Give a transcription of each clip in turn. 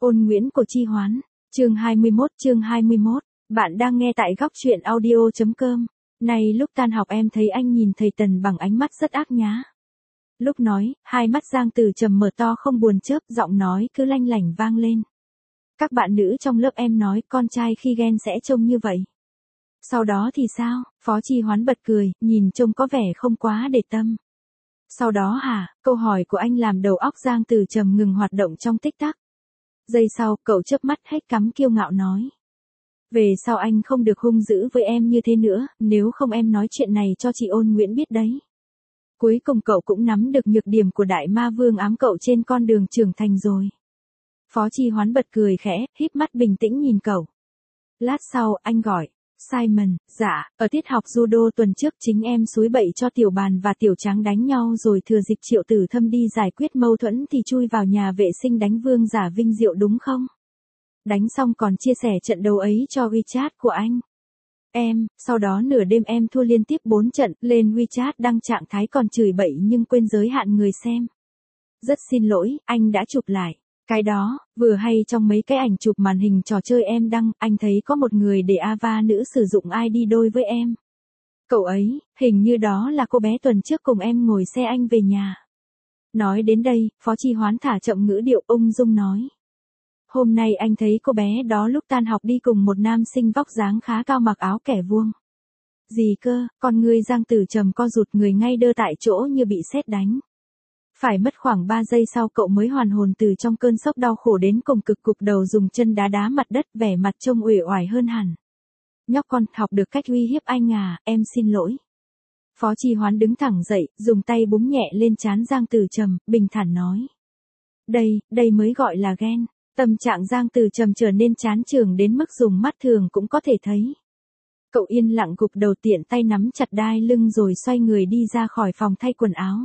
Ôn Nguyễn của Chi Hoán, chương 21. Bạn đang nghe tại góc truyện audio.com. Này lúc tan học em thấy anh nhìn thầy Tần bằng ánh mắt rất ác nhá. Lúc nói, hai mắt Giang Tử Trầm mở to không buồn chớp, giọng nói cứ lanh lảnh vang lên. Các bạn nữ trong lớp em nói con trai khi ghen sẽ trông như vậy. Sau đó thì sao? Phó Chi Hoán bật cười, nhìn trông có vẻ không quá để tâm. Sau đó hả? Câu hỏi của anh làm đầu óc Giang Tử Trầm ngừng hoạt động trong tích tắc. Giây sau, cậu chớp mắt hết cắm kiêu ngạo nói. Về sau anh không được hung dữ với em như thế nữa, nếu không em nói chuyện này cho chị Ôn Nguyễn biết đấy. Cuối cùng cậu cũng nắm được nhược điểm của đại ma vương ám cậu trên con đường trưởng thành rồi. Phó Chi Hoán bật cười khẽ, híp mắt bình tĩnh nhìn cậu. Lát sau, anh gọi. Simon, dạ, ở tiết học judo tuần trước chính em xúi bậy cho Tiểu Bàn và Tiểu Tráng đánh nhau rồi thừa dịp Triệu Tử Thâm đi giải quyết mâu thuẫn thì chui vào nhà vệ sinh đánh Vương Giả Vinh Diệu đúng không? Đánh xong còn chia sẻ trận đấu ấy cho WeChat của anh. Sau đó nửa đêm em thua liên tiếp 4 trận, lên WeChat đăng trạng thái còn chửi bậy nhưng quên giới hạn người xem. Rất xin lỗi, anh đã chụp lại. Cái đó, vừa hay trong mấy cái ảnh chụp màn hình trò chơi em đăng, anh thấy có một người để Ava nữ sử dụng ID đôi với em. Cậu ấy, hình như đó là cô bé tuần trước cùng em ngồi xe anh về nhà. Nói đến đây, Phó Chi Hoán thả chậm ngữ điệu ung dung nói. Hôm nay anh thấy cô bé đó lúc tan học đi cùng một nam sinh vóc dáng khá cao mặc áo kẻ vuông. Gì cơ, con người Giang Tử Trầm co rụt người ngay đơ tại chỗ như bị sét đánh. Phải mất khoảng 3 giây sau cậu mới hoàn hồn từ trong cơn sốc đau khổ đến cùng cực cục đầu dùng chân đá đá mặt đất vẻ mặt trông uể oải hơn hẳn. Nhóc con, học được cách uy hiếp anh à, em xin lỗi. Phó Chi Hoán đứng thẳng dậy, dùng tay búng nhẹ lên trán Giang Tử Trầm, bình thản nói. Đây mới gọi là ghen. Tâm trạng Giang Tử Trầm trở nên chán chường đến mức dùng mắt thường cũng có thể thấy. Cậu yên lặng gục đầu tiện tay nắm chặt đai lưng rồi xoay người đi ra khỏi phòng thay quần áo.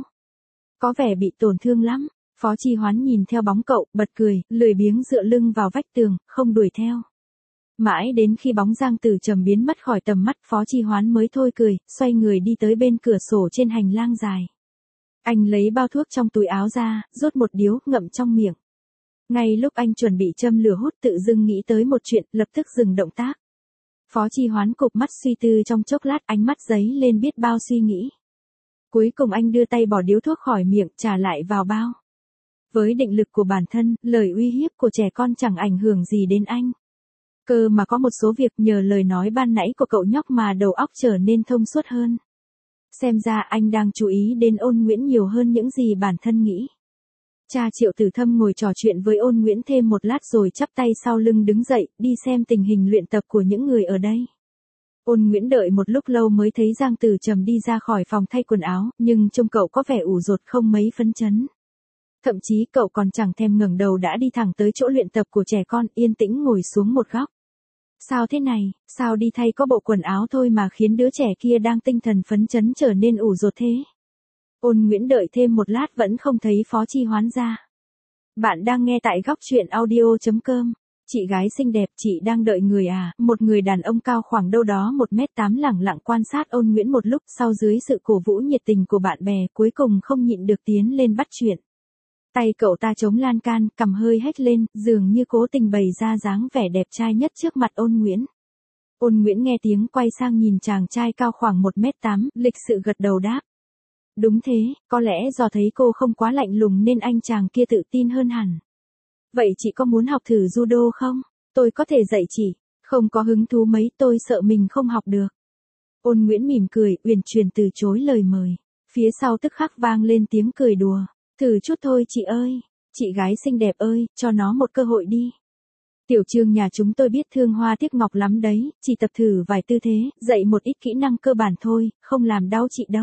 Có vẻ bị tổn thương lắm. Phó Chi Hoán nhìn theo bóng cậu, bật cười, lười biếng dựa lưng vào vách tường, không đuổi theo. Mãi đến khi bóng Giang Tử Trầm biến mất khỏi tầm mắt Phó Chi Hoán mới thôi cười, xoay người đi tới bên cửa sổ trên hành lang dài. Anh lấy bao thuốc trong túi áo ra, rút một điếu, ngậm trong miệng. Ngay lúc anh chuẩn bị châm lửa hút tự dưng nghĩ tới một chuyện, lập tức dừng động tác. Phó Chi Hoán cụp mắt suy tư trong chốc lát, ánh mắt giấy lên biết bao suy nghĩ. Cuối cùng anh đưa tay bỏ điếu thuốc khỏi miệng, trả lại vào bao. Với định lực của bản thân, lời uy hiếp của trẻ con chẳng ảnh hưởng gì đến anh. Cơ mà có một số việc nhờ lời nói ban nãy của cậu nhóc mà đầu óc trở nên thông suốt hơn. Xem ra anh đang chú ý đến Ôn Nguyễn nhiều hơn những gì bản thân nghĩ. Cha Triệu Tử Thâm ngồi trò chuyện với Ôn Nguyễn thêm một lát rồi chắp tay sau lưng đứng dậy, đi xem tình hình luyện tập của những người ở đây. Ôn Nguyễn đợi một lúc lâu mới thấy Giang Tử Trầm đi ra khỏi phòng thay quần áo, nhưng trông cậu có vẻ ủ rột không mấy phấn chấn. Thậm chí cậu còn chẳng thèm ngẩng đầu đã đi thẳng tới chỗ luyện tập của trẻ con, yên tĩnh ngồi xuống một góc. Sao thế này, sao đi thay có bộ quần áo thôi mà khiến đứa trẻ kia đang tinh thần phấn chấn trở nên ủ rột thế? Ôn Nguyễn đợi thêm một lát vẫn không thấy Phó Chi Hoán ra. Bạn đang nghe tại góc truyện audio.com. Chị gái xinh đẹp, chị đang đợi người à? Một người đàn ông cao khoảng đâu đó 1m8 lẳng lặng quan sát Ôn Nguyễn một lúc, sau dưới sự cổ vũ nhiệt tình của bạn bè, cuối cùng không nhịn được tiến lên bắt chuyện. Tay cậu ta chống lan can, cằm hơi hếch lên, dường như cố tình bày ra dáng vẻ đẹp trai nhất trước mặt Ôn Nguyễn. Ôn Nguyễn nghe tiếng quay sang nhìn chàng trai cao khoảng 1m8, lịch sự gật đầu đáp. Đúng thế, có lẽ do thấy cô không quá lạnh lùng nên anh chàng kia tự tin hơn hẳn. Vậy chị có muốn học thử judo không? Tôi có thể dạy chị. Không có hứng thú mấy, tôi sợ mình không học được. Ôn Nguyễn mỉm cười, uyển chuyển từ chối lời mời. Phía sau tức khắc vang lên tiếng cười đùa. Thử chút thôi chị ơi. Chị gái xinh đẹp ơi, cho nó một cơ hội đi. Tiểu Trương nhà chúng tôi biết thương hoa tiếc ngọc lắm đấy, chỉ tập thử vài tư thế, dạy một ít kỹ năng cơ bản thôi, không làm đau chị đâu.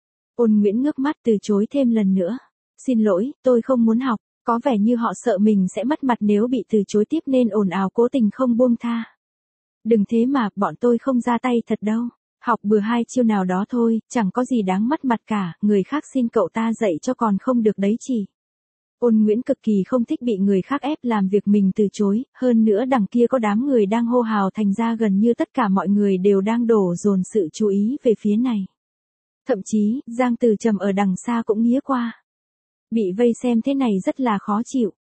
Ôn Nguyễn ngước mắt từ chối thêm lần nữa. Xin lỗi, tôi không muốn học. Có vẻ như họ sợ mình sẽ mất mặt nếu bị từ chối tiếp nên ồn ào cố tình không buông tha. Đừng thế mà, bọn tôi không ra tay thật đâu. Học bừa hai chiêu nào đó thôi, chẳng có gì đáng mất mặt cả, người khác xin cậu ta dạy cho còn không được đấy chị. Ôn Nguyễn cực kỳ không thích bị người khác ép làm việc mình từ chối, hơn nữa đằng kia có đám người đang hô hào thành ra gần như tất cả mọi người đều đang đổ dồn sự chú ý về phía này. Thậm chí, Giang Tử Trầm ở đằng xa cũng nghía qua. Bị vây xem thế này rất là khó chịu.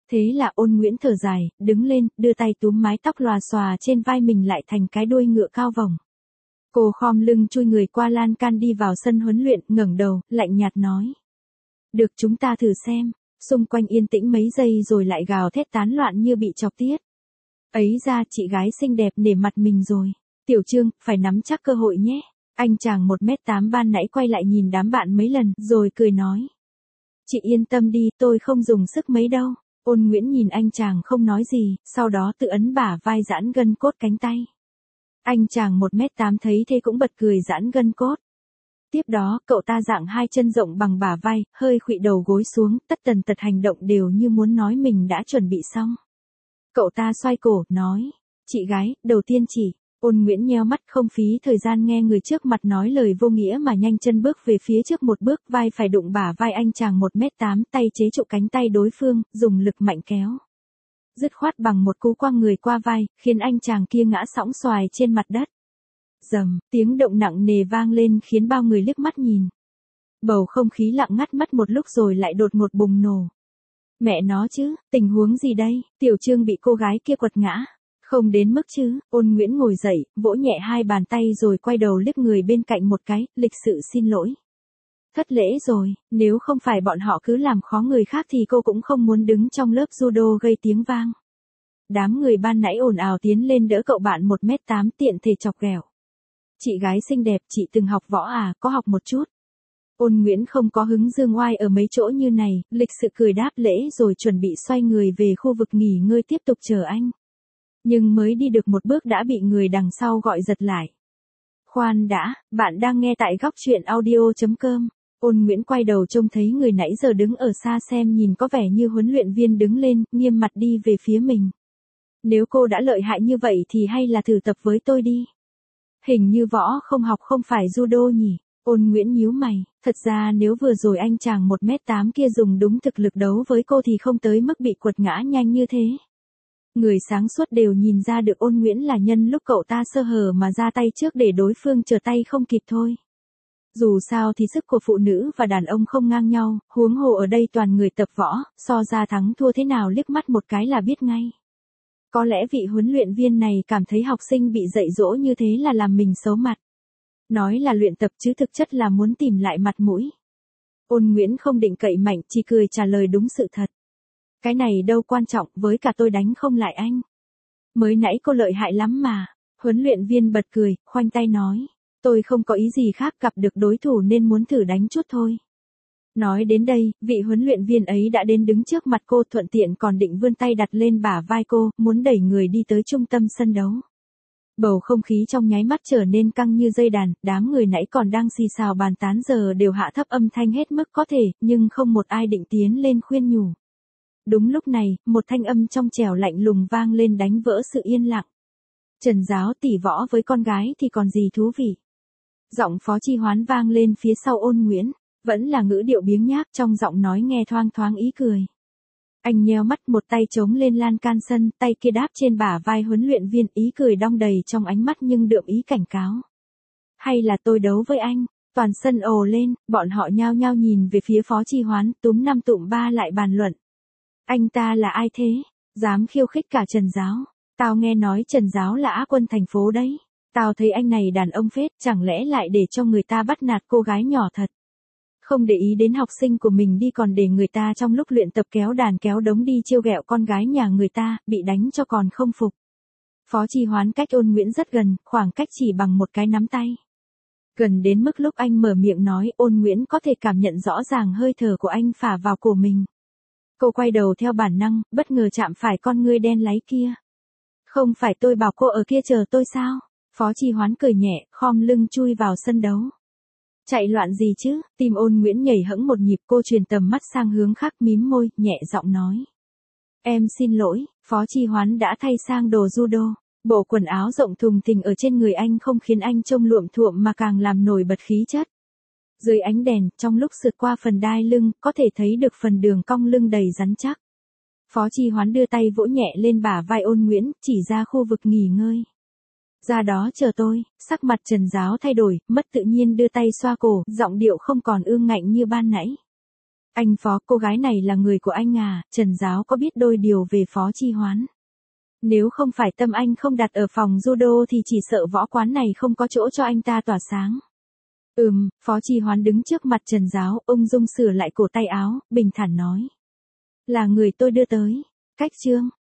Thế là Ôn Nguyễn thở dài, đứng lên, đưa tay túm mái tóc lòa xòa trên vai mình lại thành cái đuôi ngựa cao vòng. Cô khom lưng chui người qua lan can đi vào sân huấn luyện, ngẩng đầu, lạnh nhạt nói. Được, chúng ta thử xem. Xung quanh yên tĩnh mấy giây rồi lại gào thét tán loạn như bị chọc tiết. Ấy ra, chị gái xinh đẹp nể mặt mình rồi. Tiểu Trương, phải nắm chắc cơ hội nhé. Anh chàng 1m8 ban nãy quay lại nhìn đám bạn mấy lần, rồi cười nói. Chị yên tâm đi, tôi không dùng sức mấy đâu. Ôn Nguyễn nhìn anh chàng không nói gì, sau đó tự ấn bả vai giãn gân cốt cánh tay. Anh chàng 1m8 thấy thế cũng bật cười giãn gân cốt. Tiếp đó, cậu ta dạng hai chân rộng bằng bả vai, hơi khuỵu đầu gối xuống, tất tần tật hành động đều như muốn nói mình đã chuẩn bị xong. Cậu ta xoay cổ, nói. Chị gái, đầu tiên chỉ. Ôn Nguyễn nheo mắt không phí thời gian nghe người trước mặt nói lời vô nghĩa mà nhanh chân bước về phía trước một bước, vai phải đụng bả vai anh chàng 1m8, tay chế trụ cánh tay đối phương, dùng lực mạnh kéo. Dứt khoát bằng một cú quăng người qua vai, khiến anh chàng kia ngã sõng xoài trên mặt đất. Rầm, tiếng động nặng nề vang lên khiến bao người liếc mắt nhìn. Bầu không khí lặng ngắt mất một lúc rồi lại đột ngột bùng nổ. Mẹ nó chứ, tình huống gì đây? Tiểu Trương bị cô gái kia quật ngã. Không đến mức chứ. Ôn Nguyễn ngồi dậy, vỗ nhẹ hai bàn tay rồi quay đầu liếc người bên cạnh một cái, lịch sự xin lỗi. Thất lễ rồi, nếu không phải bọn họ cứ làm khó người khác thì cô cũng không muốn đứng trong lớp judo gây tiếng vang. Đám người ban nãy ồn ào tiến lên đỡ cậu bạn 1m8 tiện thể chọc ghẹo. Chị gái xinh đẹp, chị từng học võ à, có học một chút. Ôn Nguyễn không có hứng dương oai ở mấy chỗ như này, lịch sự cười đáp lễ rồi chuẩn bị xoay người về khu vực nghỉ ngơi tiếp tục chờ anh. Nhưng mới đi được một bước đã bị người đằng sau gọi giật lại. Khoan đã, bạn đang nghe tại góc truyện audio.com. Ôn Nguyễn quay đầu trông thấy người nãy giờ đứng ở xa xem nhìn có vẻ như huấn luyện viên đứng lên, nghiêm mặt đi về phía mình. Nếu cô đã lợi hại như vậy thì hay là thử tập với tôi đi. Hình như võ không học không phải judo nhỉ. Ôn Nguyễn nhíu mày, thật ra nếu vừa rồi anh chàng 1m8 kia dùng đúng thực lực đấu với cô thì không tới mức bị quật ngã nhanh như thế. Người sáng suốt đều nhìn ra được Ôn Nguyễn là nhân lúc cậu ta sơ hở mà ra tay trước để đối phương trở tay không kịp thôi. Dù sao thì sức của phụ nữ và đàn ông không ngang nhau, huống hồ ở đây toàn người tập võ, so ra thắng thua thế nào liếc mắt một cái là biết ngay. Có lẽ vị huấn luyện viên này cảm thấy học sinh bị dạy dỗ như thế là làm mình xấu mặt. Nói là luyện tập chứ thực chất là muốn tìm lại mặt mũi. Ôn Nguyễn không định cậy mạnh, chỉ cười trả lời đúng sự thật. Cái này đâu quan trọng, với cả tôi đánh không lại anh. Mới nãy cô lợi hại lắm mà. Huấn luyện viên bật cười, khoanh tay nói. Tôi không có ý gì khác, gặp được đối thủ nên muốn thử đánh chút thôi. Nói đến đây, vị huấn luyện viên ấy đã đến đứng trước mặt cô, thuận tiện còn định vươn tay đặt lên bả vai cô, muốn đẩy người đi tới trung tâm sân đấu. Bầu không khí trong nháy mắt trở nên căng như dây đàn, đám người nãy còn đang xì xào bàn tán giờ đều hạ thấp âm thanh hết mức có thể, nhưng không một ai định tiến lên khuyên nhủ. Đúng lúc này, một thanh âm trong trẻo lạnh lùng vang lên đánh vỡ sự yên lặng. Trần giáo tỷ võ với con gái thì còn gì thú vị. Giọng Phó Chi Hoán vang lên phía sau Ôn Nguyễn, vẫn là ngữ điệu biếng nhác, trong giọng nói nghe thoang thoáng ý cười. Anh nheo mắt, một tay chống lên lan can sân, tay kia đáp trên bả vai huấn luyện viên, ý cười đong đầy trong ánh mắt nhưng đượm ý cảnh cáo. Hay là tôi đấu với anh? Toàn sân ồ lên, bọn họ nhao nhao nhìn về phía Phó Chi Hoán, túm năm tụm ba lại bàn luận. Anh ta là ai thế? Dám khiêu khích cả Trần giáo. Tao nghe nói Trần giáo là á quân thành phố đấy. Tao thấy anh này đàn ông phết, chẳng lẽ lại để cho người ta bắt nạt cô gái nhỏ thật. Không để ý đến học sinh của mình đi còn để người ta trong lúc luyện tập kéo đàn kéo đống đi trêu ghẹo con gái nhà người ta, bị đánh cho còn không phục. Phó Chi Hoán cách Ôn Nguyễn rất gần, khoảng cách chỉ bằng một cái nắm tay. Gần đến mức lúc anh mở miệng nói, Ôn Nguyễn có thể cảm nhận rõ ràng hơi thở của anh phả vào cổ mình. Cô quay đầu theo bản năng, bất ngờ chạm phải con ngươi đen láy kia. Không phải tôi bảo cô ở kia chờ tôi sao? Phó Chi Hoán cười nhẹ, khom lưng chui vào sân đấu. Chạy loạn gì chứ? Tim Ôn Nguyễn nhảy hẫng một nhịp, cô truyền tầm mắt sang hướng khác, mím môi, nhẹ giọng nói. Em xin lỗi. Phó Chi Hoán đã thay sang đồ judo. Bộ quần áo rộng thùng thình ở trên người anh không khiến anh trông luộm thuộm mà càng làm nổi bật khí chất. Dưới ánh đèn, trong lúc sượt qua phần đai lưng, có thể thấy được phần đường cong lưng đầy rắn chắc. Phó Chi Hoán đưa tay vỗ nhẹ lên bả vai Ôn Nguyễn, chỉ ra khu vực nghỉ ngơi. Ra đó chờ tôi. Sắc mặt Trần giáo thay đổi, mất tự nhiên đưa tay xoa cổ, giọng điệu không còn ương ngạnh như ban nãy. Anh Phó, cô gái này là người của anh à, Trần Giáo có biết đôi điều về Phó Chi Hoán. Nếu không phải tâm anh không đặt ở phòng judo thì chỉ sợ võ quán này không có chỗ cho anh ta tỏa sáng. Phó Chi Hoán đứng trước mặt Trần Giáo, ung dung sửa lại cổ tay áo, bình thản nói. Là người tôi đưa tới. Cách chương.